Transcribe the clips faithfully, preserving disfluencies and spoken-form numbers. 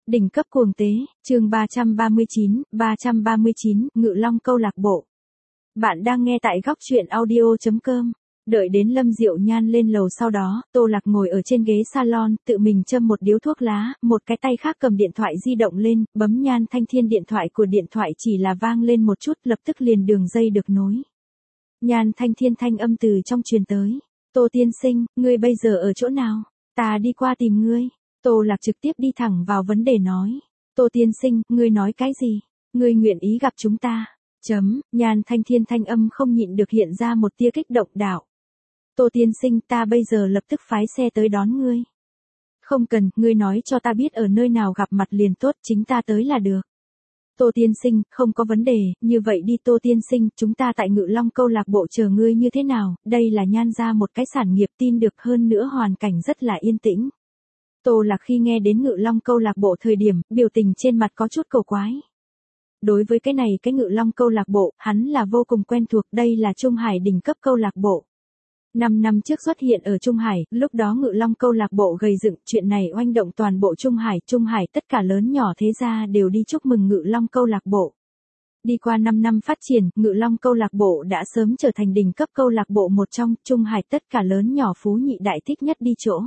Đỉnh cấp cuồng tế, chương ba trăm ba mươi chín, ba trăm ba mươi chín, Ngự Long câu lạc bộ. Bạn đang nghe tại góc truyện audio chấm com. Đợi đến Lâm Diệu Nhan lên lầu sau đó, Tô Lạc ngồi ở trên ghế salon, tự mình châm một điếu thuốc lá, một cái tay khác cầm điện thoại di động lên, bấm Nhan Thanh Thiên điện thoại của điện thoại chỉ là vang lên một chút, lập tức liền đường dây được nối. Nhan Thanh Thiên thanh âm từ trong truyền tới. Tô tiên sinh, ngươi bây giờ ở chỗ nào? Ta đi qua tìm ngươi. Tô Lạc trực tiếp đi thẳng vào vấn đề nói. Tô tiên sinh, ngươi nói cái gì? Ngươi nguyện ý gặp chúng ta. Chấm, Nhan Thanh Thiên thanh âm không nhịn được hiện ra một tia kích động đạo. Tô tiên sinh, ta bây giờ lập tức phái xe tới đón ngươi. Không cần, ngươi nói cho ta biết ở nơi nào gặp mặt liền tốt, chính ta tới là được. Tô tiên sinh, không có vấn đề, như vậy đi Tô tiên sinh, chúng ta tại Ngự Long câu lạc bộ chờ ngươi như thế nào, đây là Nhan ra một cái sản nghiệp tin được hơn nữa hoàn cảnh rất là yên tĩnh. Tô Lạc khi nghe đến Ngự Long câu lạc bộ thời điểm, biểu tình trên mặt có chút cầu quái. Đối với cái này cái Ngự Long câu lạc bộ, hắn là vô cùng quen thuộc, đây là Trung Hải đỉnh cấp câu lạc bộ. Năm năm trước xuất hiện ở Trung Hải, lúc đó Ngự Long câu lạc bộ gầy dựng, chuyện này oanh động toàn bộ Trung Hải, Trung Hải tất cả lớn nhỏ thế gia đều đi chúc mừng Ngự Long câu lạc bộ. Đi qua năm năm phát triển, Ngự Long câu lạc bộ đã sớm trở thành đỉnh cấp câu lạc bộ một trong, Trung Hải tất cả lớn nhỏ phú nhị đại thích nhất đi chỗ.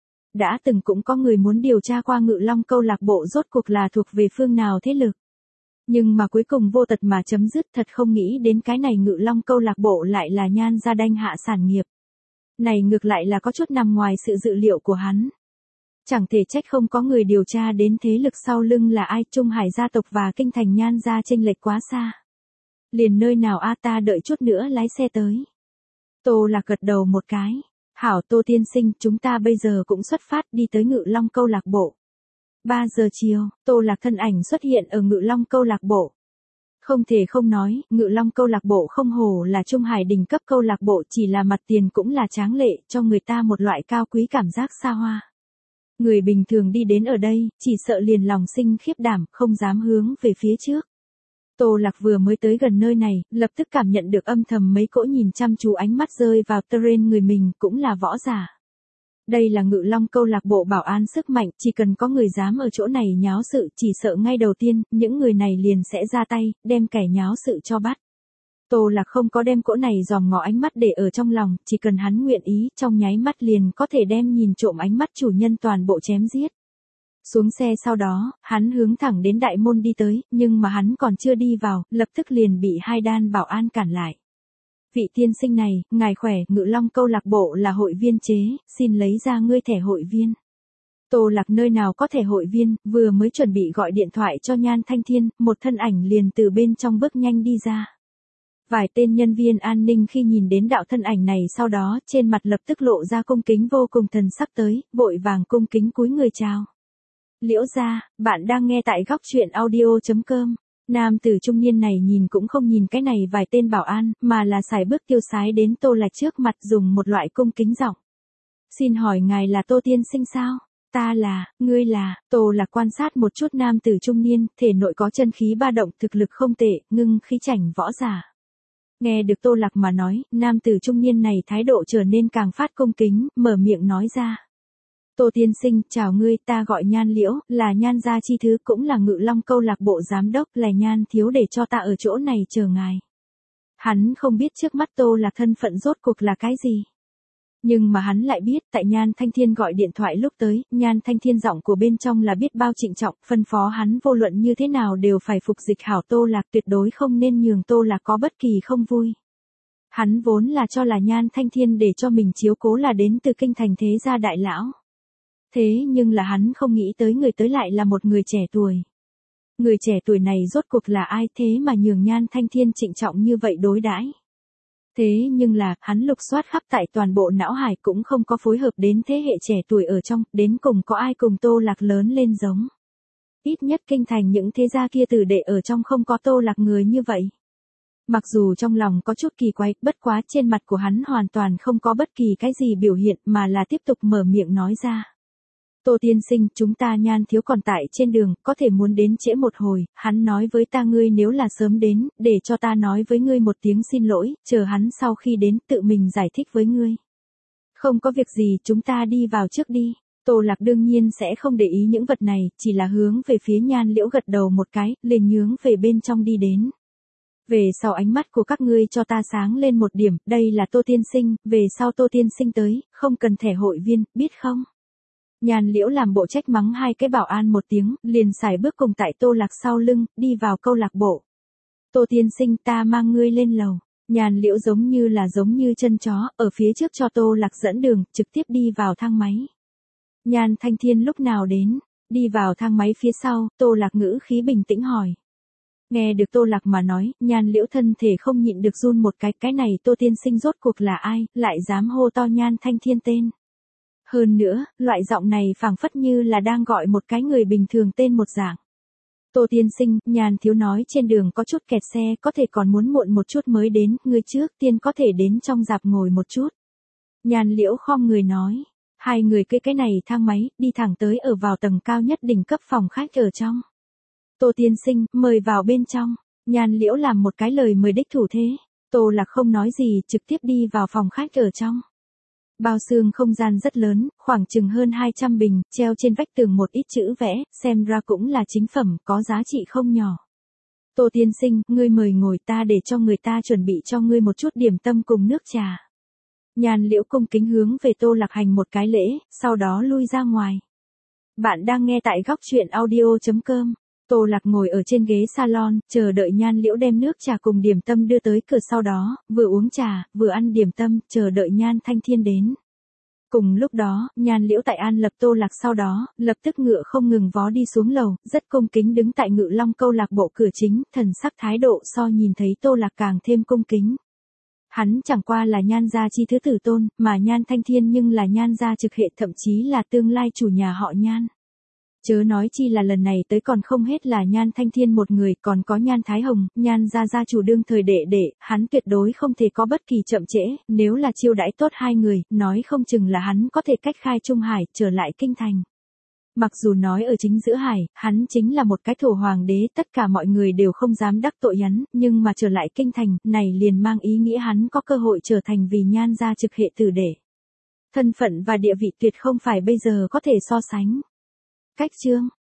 Đã từng cũng có người muốn điều tra qua Ngự Long câu lạc bộ rốt cuộc là thuộc về phương nào thế lực. Nhưng mà cuối cùng vô tật mà chấm dứt, thật không nghĩ đến cái này Ngự Long câu lạc bộ lại là Nhan gia đanh hạ sản nghiệp. Này ngược lại là có chút nằm ngoài sự dự liệu của hắn. Chẳng thể trách không có người điều tra đến thế lực sau lưng là ai, Trung Hải gia tộc và kinh thành Nhan gia chênh lệch quá xa. Liền nơi nào a ta đợi chút nữa lái xe tới. Tô Lạc gật đầu một cái. Hảo Tô tiên sinh, chúng ta bây giờ cũng xuất phát đi tới Ngự Long câu lạc bộ. ba giờ chiều, Tô Lạc thân ảnh xuất hiện ở Ngự Long câu lạc bộ. Không thể không nói, Ngự Long câu lạc bộ không hổ là Trung Hải đỉnh cấp câu lạc bộ, chỉ là mặt tiền cũng là tráng lệ, cho người ta một loại cao quý cảm giác xa hoa. Người bình thường đi đến ở đây, chỉ sợ liền lòng sinh khiếp đảm, không dám hướng về phía trước. Tô Lạc vừa mới tới gần nơi này, lập tức cảm nhận được âm thầm mấy cỗ nhìn chăm chú ánh mắt rơi vào trên người mình, cũng là võ giả. Đây là Ngự Long câu lạc bộ bảo an sức mạnh, chỉ cần có người dám ở chỗ này nháo sự, chỉ sợ ngay đầu tiên, những người này liền sẽ ra tay, đem kẻ nháo sự cho bắt. Tô Lạc không có đem cỗ này dòm ngó ánh mắt để ở trong lòng, chỉ cần hắn nguyện ý, trong nháy mắt liền có thể đem nhìn trộm ánh mắt chủ nhân toàn bộ chém giết. Xuống xe sau đó, hắn hướng thẳng đến đại môn đi tới, nhưng mà hắn còn chưa đi vào, lập tức liền bị hai đan bảo an cản lại. Vị tiên sinh này, ngài khỏe, Ngự Long câu lạc bộ là hội viên chế, xin lấy ra ngươi thẻ hội viên. Tô Lạc nơi nào có thẻ hội viên, vừa mới chuẩn bị gọi điện thoại cho Nhan Thanh Thiên, một thân ảnh liền từ bên trong bước nhanh đi ra. Vài tên nhân viên an ninh khi nhìn đến đạo thân ảnh này sau đó, trên mặt lập tức lộ ra cung kính vô cùng thần sắc tới, vội vàng cung kính cúi người chào. Liễu gia, bạn đang nghe tại góc truyện audio chấm com. Nam tử trung niên này nhìn cũng không nhìn cái này vài tên bảo an, mà là sải bước tiêu sái đến Tô Lạc trước mặt dùng một loại cung kính giọng. Xin hỏi ngài là Tô tiên sinh sao? Ta là, ngươi là, Tô Lạc quan sát một chút nam tử trung niên, thể nội có chân khí ba động, thực lực không tệ, ngưng khí chảnh võ giả. Nghe được Tô Lạc mà nói, nam tử trung niên này thái độ trở nên càng phát cung kính, mở miệng nói ra. Tô tiên sinh, chào ngươi, ta gọi Nhan Liễu, là Nhan gia chi thứ, cũng là Ngự Long câu lạc bộ giám đốc, là Nhan thiếu để cho ta ở chỗ này chờ ngài. Hắn không biết trước mắt Tô Lạc thân phận rốt cuộc là cái gì. Nhưng mà hắn lại biết, tại Nhan Thanh Thiên gọi điện thoại lúc tới, Nhan Thanh Thiên giọng của bên trong là biết bao trịnh trọng, phân phó hắn vô luận như thế nào đều phải phục dịch hảo Tô Lạc, tuyệt đối không nên nhường Tô Lạc có bất kỳ không vui. Hắn vốn là cho là Nhan Thanh Thiên để cho mình chiếu cố là đến từ kinh thành thế gia đại lão. Thế nhưng là hắn không nghĩ tới người tới lại là một người trẻ tuổi. Người trẻ tuổi này rốt cuộc là ai thế mà nhường Nhan Thanh Thiên trịnh trọng như vậy đối đãi. Thế nhưng là, hắn lục soát khắp tại toàn bộ não hải cũng không có phối hợp đến thế hệ trẻ tuổi ở trong, đến cùng có ai cùng Tô Lạc lớn lên giống. Ít nhất kinh thành những thế gia kia tử đệ ở trong không có Tô Lạc người như vậy. Mặc dù trong lòng có chút kỳ quái, bất quá trên mặt của hắn hoàn toàn không có bất kỳ cái gì biểu hiện mà là tiếp tục mở miệng nói ra. Tô tiên sinh, chúng ta Nhan thiếu còn tại trên đường, có thể muốn đến trễ một hồi, hắn nói với ta ngươi nếu là sớm đến, để cho ta nói với ngươi một tiếng xin lỗi, chờ hắn sau khi đến tự mình giải thích với ngươi. Không có việc gì, chúng ta đi vào trước đi. Tô Lạc đương nhiên sẽ không để ý những vật này, chỉ là hướng về phía Nhan Liễu gật đầu một cái, liền nhướng về bên trong đi đến. Về sau ánh mắt của các ngươi cho ta sáng lên một điểm, đây là Tô tiên sinh, về sau Tô tiên sinh tới, không cần thẻ hội viên, biết không? Nhan Liễu làm bộ trách mắng hai cái bảo an một tiếng, liền xài bước cùng tại Tô Lạc sau lưng, đi vào câu lạc bộ. Tô tiên sinh, ta mang ngươi lên lầu. Nhan Liễu giống như là giống như chân chó, ở phía trước cho Tô Lạc dẫn đường, trực tiếp đi vào thang máy. Nhan Thanh Thiên lúc nào đến? Đi vào thang máy phía sau, Tô Lạc ngữ khí bình tĩnh hỏi. Nghe được Tô Lạc mà nói, Nhan Liễu thân thể không nhịn được run một cái, cái này Tô tiên sinh rốt cuộc là ai, lại dám hô to Nhan Thanh Thiên tên. Hơn nữa, loại giọng này phảng phất như là đang gọi một cái người bình thường tên một dạng. Tô tiên sinh, Nhan thiếu nói trên đường có chút kẹt xe, có thể còn muốn muộn một chút mới đến, người trước tiên có thể đến trong dạp ngồi một chút. Nhan Liễu khom người nói, hai người cây cái này thang máy, đi thẳng tới ở vào tầng cao nhất đỉnh cấp phòng khách ở trong. Tô tiên sinh, mời vào bên trong. Nhan Liễu làm một cái lời mời đích thủ thế. Tô Lạc không nói gì, trực tiếp đi vào phòng khách ở trong. Bao xương không gian rất lớn, khoảng chừng hơn hai trăm bình, treo trên vách tường một ít chữ vẽ, xem ra cũng là chính phẩm, có giá trị không nhỏ. Tô tiên sinh, ngươi mời ngồi, ta để cho người ta chuẩn bị cho ngươi một chút điểm tâm cùng nước trà. Nhan Liễu cung kính hướng về Tô Lạc hành một cái lễ, sau đó lui ra ngoài. Bạn đang nghe tại góc truyện audio chấm com. Tô Lạc ngồi ở trên ghế salon, chờ đợi Nhan Liễu đem nước trà cùng điểm tâm đưa tới cửa, sau đó, vừa uống trà, vừa ăn điểm tâm, chờ đợi Nhan Thanh Thiên đến. Cùng lúc đó, Nhan Liễu tại an lập Tô Lạc sau đó, lập tức ngựa không ngừng vó đi xuống lầu, rất cung kính đứng tại Ngự Long câu lạc bộ cửa chính, thần sắc thái độ so nhìn thấy Tô Lạc càng thêm cung kính. Hắn chẳng qua là Nhan gia chi thứ tử tôn, mà Nhan Thanh Thiên nhưng là Nhan gia trực hệ, thậm chí là tương lai chủ nhà họ Nhan. Chớ nói chi là lần này tới còn không hết là Nhan Thanh Thiên một người, còn có Nhan Thái Hồng, Nhan gia gia chủ đương thời đệ đệ, hắn tuyệt đối không thể có bất kỳ chậm trễ, nếu là chiêu đãi tốt hai người, nói không chừng là hắn có thể cách khai Trung Hải, trở lại kinh thành. Mặc dù nói ở chính giữa hải, hắn chính là một cái thổ hoàng đế, tất cả mọi người đều không dám đắc tội hắn, nhưng mà trở lại kinh thành, này liền mang ý nghĩa hắn có cơ hội trở thành vì Nhan gia trực hệ tử đệ. Thân phận và địa vị tuyệt không phải bây giờ có thể so sánh. Cách chương